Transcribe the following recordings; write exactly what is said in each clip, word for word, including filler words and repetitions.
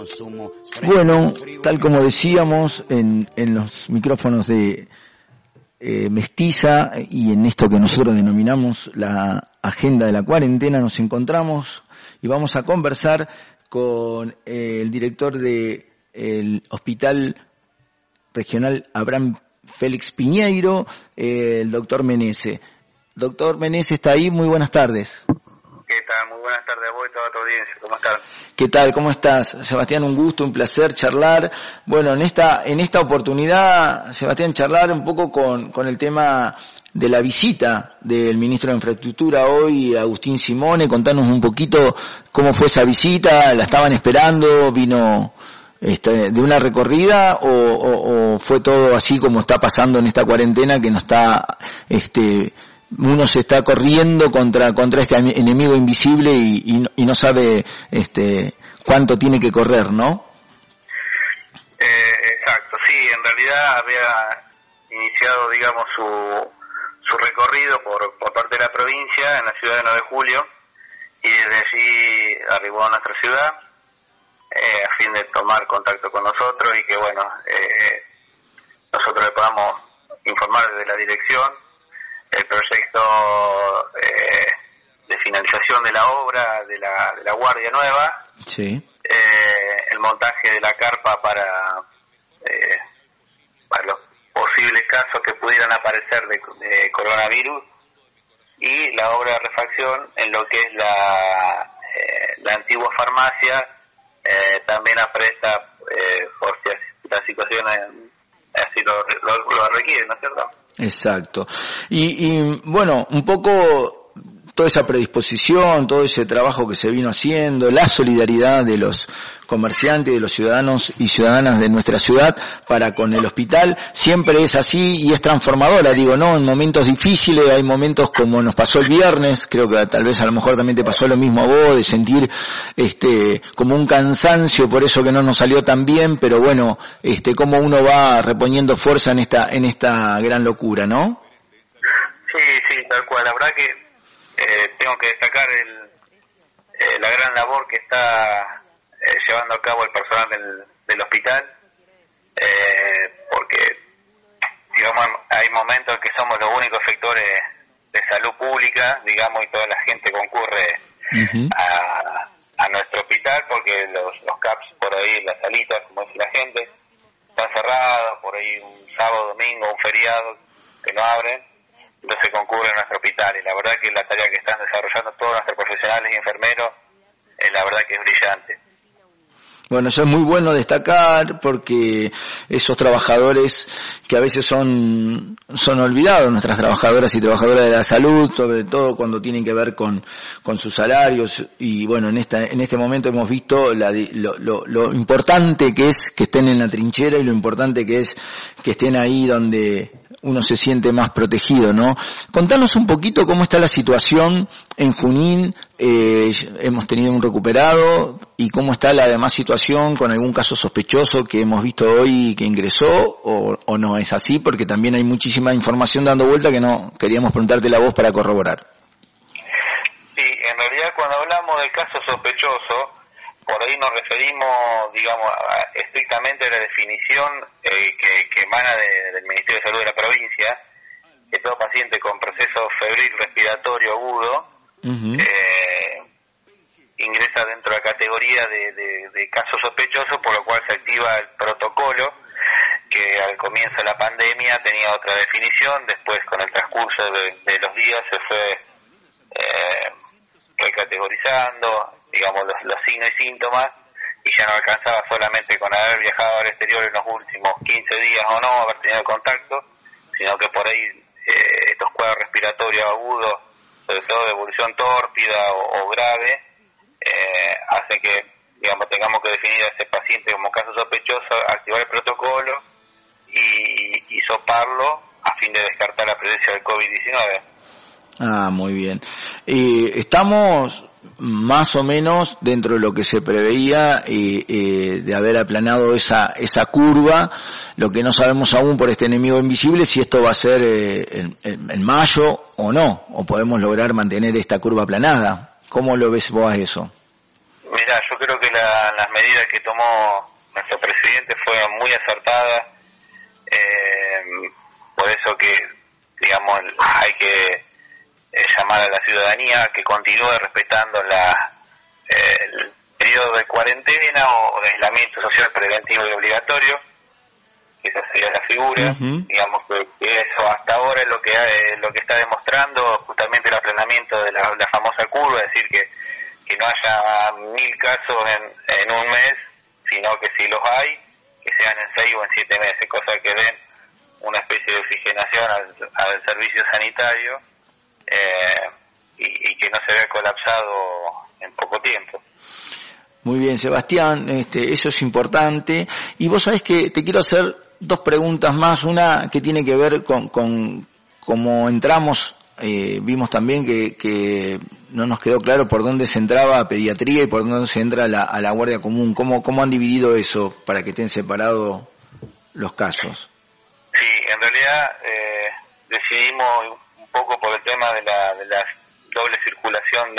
Bueno, tal como decíamos en, en los micrófonos de eh, Mestiza y en esto que nosotros denominamos la agenda de la cuarentena, nos encontramos y vamos a conversar con eh, el director de el Hospital Regional Abraham Félix Piñeiro, eh, el doctor Menese. Doctor Menese, ¿está ahí? Muy buenas tardes. ¿Qué tal? Muy buenas tardes a vos y toda tu audiencia. ¿Cómo estás? ¿Qué tal? ¿Cómo estás? Sebastián, un gusto, un placer charlar. Bueno, en esta en esta oportunidad, Sebastián, charlar un poco con, con el tema de la visita del ministro de Infraestructura hoy, Agustín Simone. Contanos un poquito cómo fue esa visita, ¿la estaban esperando? ¿Vino este, de una recorrida o, o, o fue todo así como está pasando en esta cuarentena que no está... este uno se está corriendo contra contra este enemigo invisible y, y, y no sabe este cuánto tiene que correr, ¿no? Eh, exacto, sí, en realidad había iniciado, digamos, su su recorrido por, por parte de la provincia en la ciudad de nueve de julio y desde allí arribó a nuestra ciudad eh, a fin de tomar contacto con nosotros y que, bueno, eh, nosotros le podamos informar desde la dirección el proyecto eh, de finalización de la obra de la, de la Guardia Nueva, sí. eh, el montaje de la carpa para, eh, para los posibles casos que pudieran aparecer de, de coronavirus y la obra de refacción en lo que es la, eh, la antigua farmacia, eh, también apresta eh, por si la situación así lo, lo, lo requiere, ¿no es cierto? Exacto. Y, y bueno, un poco toda esa predisposición, todo ese trabajo que se vino haciendo, la solidaridad de los comerciantes, de los ciudadanos y ciudadanas de nuestra ciudad para con el hospital, siempre es así y es transformadora, digo, ¿no? En momentos difíciles, hay momentos como nos pasó el viernes, creo que tal vez a lo mejor también te pasó lo mismo a vos, de sentir este como un cansancio por eso que no nos salió tan bien, pero bueno, este cómo uno va reponiendo fuerza en esta en esta gran locura, ¿no? Sí, sí, tal cual, la verdad que eh, tengo que destacar el, eh, la gran labor que está Eh, llevando a cabo el personal del, del hospital, eh, porque digamos hay momentos en que somos los únicos efectores de salud pública, digamos, y toda la gente concurre uh-huh. a, a nuestro hospital porque los, los C A Ps por ahí, las salitas, como dice la gente, están cerrados, por ahí un sábado, domingo, un feriado que no abren, entonces concurren a nuestro hospital y la verdad que la tarea que están desarrollando todos nuestros profesionales y enfermeros, eh, la verdad que es brillante. Bueno, eso es muy bueno destacar porque esos trabajadores que a veces son son olvidados, nuestras trabajadoras y trabajadoras de la salud, sobre todo cuando tienen que ver con con sus salarios y bueno, en esta en este momento hemos visto la, lo, lo, lo importante que es que estén en la trinchera y lo importante que es que estén ahí donde uno se siente más protegido, ¿no? Contanos un poquito cómo está la situación en Junín, eh, hemos tenido un recuperado y cómo está la demás situación con algún caso sospechoso que hemos visto hoy que ingresó o, o no es así, porque también hay muchísima información dando vuelta que no queríamos preguntarte la voz para corroborar. Sí, en realidad cuando hablamos del caso sospechoso, por ahí nos referimos, digamos, a, estrictamente a la definición eh, que, que emana de, del Ministerio de Salud de la provincia, que todo paciente con proceso febril respiratorio agudo uh-huh. eh, ingresa dentro de la categoría de, de, de caso sospechoso, por lo cual se activa el protocolo, que al comienzo de la pandemia tenía otra definición, después con el transcurso de, de los días se fue eh, recategorizando, digamos, los, los signos y síntomas, y ya no alcanzaba solamente con haber viajado al exterior en los últimos quince días o no, haber tenido contacto, sino que por ahí eh, estos cuadros respiratorios agudos, sobre todo de evolución tórpida o, o grave, eh, hace que, digamos, tengamos que definir a ese paciente como caso sospechoso, activar el protocolo y, y soparlo a fin de descartar la presencia del covid diecinueve. Ah, muy bien. Eh, estamos más o menos dentro de lo que se preveía eh, eh, de haber aplanado esa esa curva. Lo que no sabemos aún por este enemigo invisible si esto va a ser eh, en, en, en mayo o no, o podemos lograr mantener esta curva aplanada. ¿Cómo lo ves vos a eso? Mirá, yo creo que la, las medidas que tomó nuestro presidente fueron muy acertadas, eh, por eso que, digamos, hay que eh, llamar a la ciudadanía que continúe respetando la, eh, el periodo de cuarentena o de aislamiento social preventivo y obligatorio, que esa sería la figura. Uh-huh. Digamos que, que eso hasta ahora es lo que eh, lo que está demostrando justamente el aplanamiento de la, la famosa curva, es decir, que que no haya mil casos en, en un mes, sino que si los hay, que sean en seis o en siete meses, cosa que den una especie de oxigenación al, al servicio sanitario eh, y, y que no se vea colapsado en poco tiempo. Muy bien, Sebastián, este, eso es importante. Y vos sabés que te quiero hacer dos preguntas más, una que tiene que ver con, con cómo entramos. Eh, vimos también que, que no nos quedó claro por dónde se entraba a pediatría y por dónde se entra a la, a la guardia común. ¿Cómo, cómo han dividido eso para que estén separados los casos? Sí, en realidad eh, decidimos un poco por el tema de la, de la doble circulación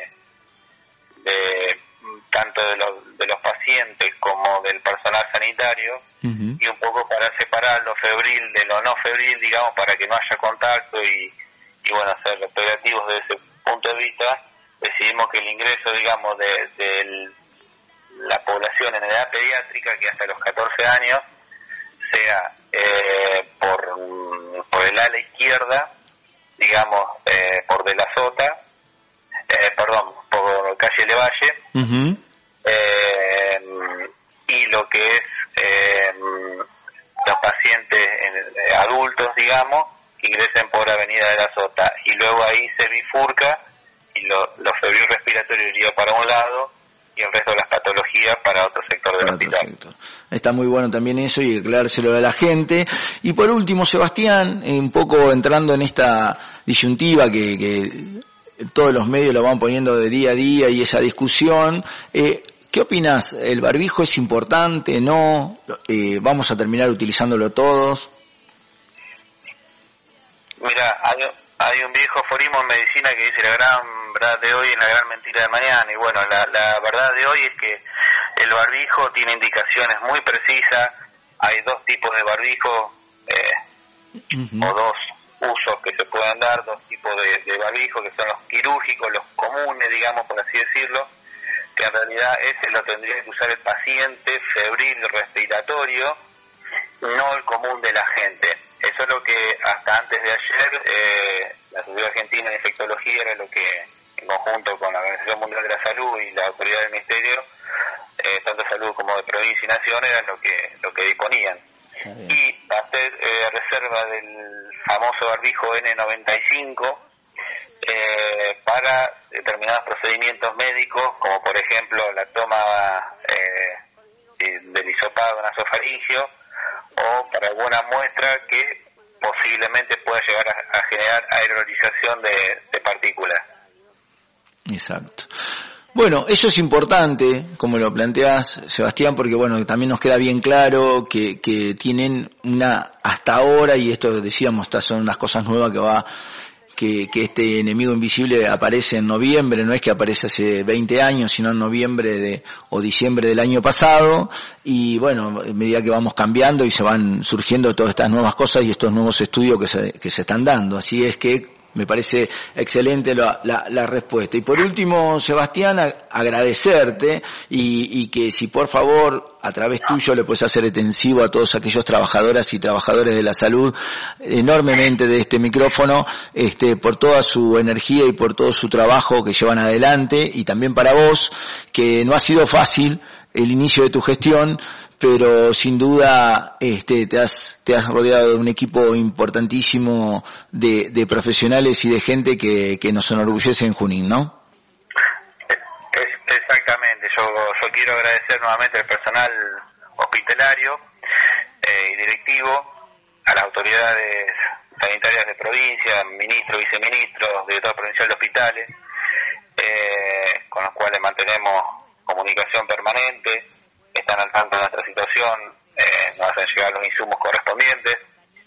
de, de tanto de los, de los pacientes como del personal sanitario, uh-huh. y un poco para separar lo febril de lo no febril, digamos, para que no haya contacto y y bueno, ser operativos desde ese punto de vista, decidimos que el ingreso, digamos, de, de la población en edad pediátrica, que hasta los catorce años, sea eh, por, por el ala izquierda, digamos, eh, por De la Sota, eh, perdón, por calle Levalle, uh-huh. eh, y lo que es eh, los pacientes eh, adultos, digamos, que ingresen por Avenida de la Sota, y luego ahí se bifurca y lo, lo febril respiratorio iría para un lado y el resto de las patologías para otro sector del hospital. Sector. Está muy bueno también eso y aclarárselo a la gente. Y por último, Sebastián, eh, un poco entrando en esta disyuntiva que, que todos los medios lo van poniendo de día a día y esa discusión, eh, ¿qué opinas? ¿El barbijo es importante? ¿No? Eh, ¿Vamos a terminar utilizándolo todos? Mira, hay, hay un viejo aforismo en medicina que dice: la gran verdad de hoy es la gran mentira de mañana. Y bueno, la, la verdad de hoy es que el barbijo tiene indicaciones muy precisas. Hay dos tipos de barbijo, eh, uh-huh. o dos usos que se pueden dar, dos tipos de, de barbijo, que son los quirúrgicos, los comunes, digamos, por así decirlo, que en realidad ese lo tendría que usar el paciente febril respiratorio, no el común de la gente. Eso es lo que hasta antes de ayer eh, la Sociedad Argentina de Infectología era lo que, en conjunto con la Organización Mundial de la Salud y la autoridad del Ministerio, eh, tanto de salud como de provincia y nación, era lo que lo que disponían. Y a hacer eh, reserva del famoso barbijo Ene noventa y cinco eh, para determinados procedimientos médicos, como por ejemplo la toma eh, del hisopado nasofaringio, o para alguna muestra que posiblemente pueda llegar a, a generar aerolización de, de partículas. Exacto. Bueno, eso es importante, como lo planteas, Sebastián, porque bueno, también nos queda bien claro que, que tienen una, hasta ahora, y esto decíamos, estas son unas cosas nuevas que va, que, que este enemigo invisible aparece en noviembre, no es que aparece hace veinte años, sino en noviembre de, o diciembre del año pasado, y bueno, a medida que vamos cambiando y se van surgiendo todas estas nuevas cosas y estos nuevos estudios que se, que se están dando, así es que me parece excelente la, la, la respuesta. Y por último, Sebastián, a, agradecerte y, y que si por favor a través tuyo le puedes hacer extensivo a todos aquellos trabajadoras y trabajadores de la salud enormemente de este micrófono, este, por toda su energía y por todo su trabajo que llevan adelante, y también para vos, que no ha sido fácil el inicio de tu gestión, pero sin duda este, te has te has rodeado de un equipo importantísimo de, de profesionales y de gente que, que nos enorgullece en Junín, ¿no? Exactamente, yo, yo quiero agradecer nuevamente al personal hospitalario eh, y directivo, a las autoridades sanitarias de provincia, ministros, viceministros, director provincial de hospitales, eh, con los cuales mantenemos comunicación permanente, están al tanto de nuestra situación, eh, nos hacen llegar los insumos correspondientes.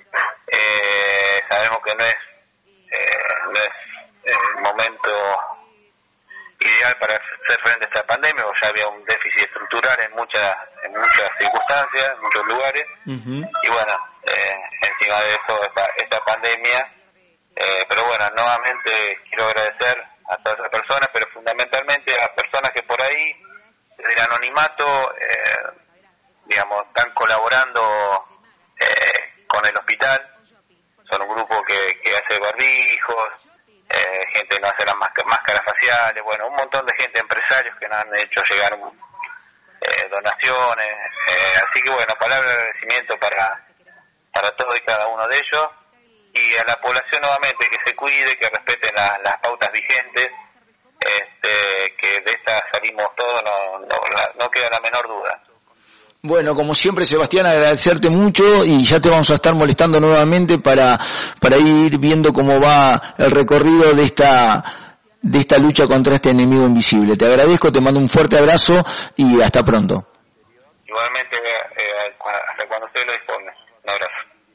Eh, sabemos que no es, eh, no es el momento ideal para hacer frente a esta pandemia, porque ya había un déficit estructural en muchas en muchas circunstancias, en muchos lugares, uh-huh. y bueno, eh, encima de eso esta, esta pandemia, eh, pero bueno, nuevamente quiero agradecer a todas esas personas, pero fundamentalmente a las personas que por ahí, desde el anonimato, eh, digamos, están colaborando eh, con el hospital. Son un grupo que, que hace barbijos, eh, gente que no hace las máscaras faciales, bueno, un montón de gente, empresarios que nos han hecho llegar eh, donaciones, eh, así que bueno, palabra de agradecimiento para, para todos y cada uno de ellos, y a la población nuevamente que se cuide, que respeten la, las pautas vigentes, este, que de esta salimos todos, no, no, no queda la menor duda. Bueno, como siempre, Sebastián, agradecerte mucho y ya te vamos a estar molestando nuevamente para para ir viendo cómo va el recorrido de esta de esta lucha contra este enemigo invisible. Te agradezco, te mando un fuerte abrazo y hasta pronto. Igualmente, eh, hasta cuando usted lo disponga.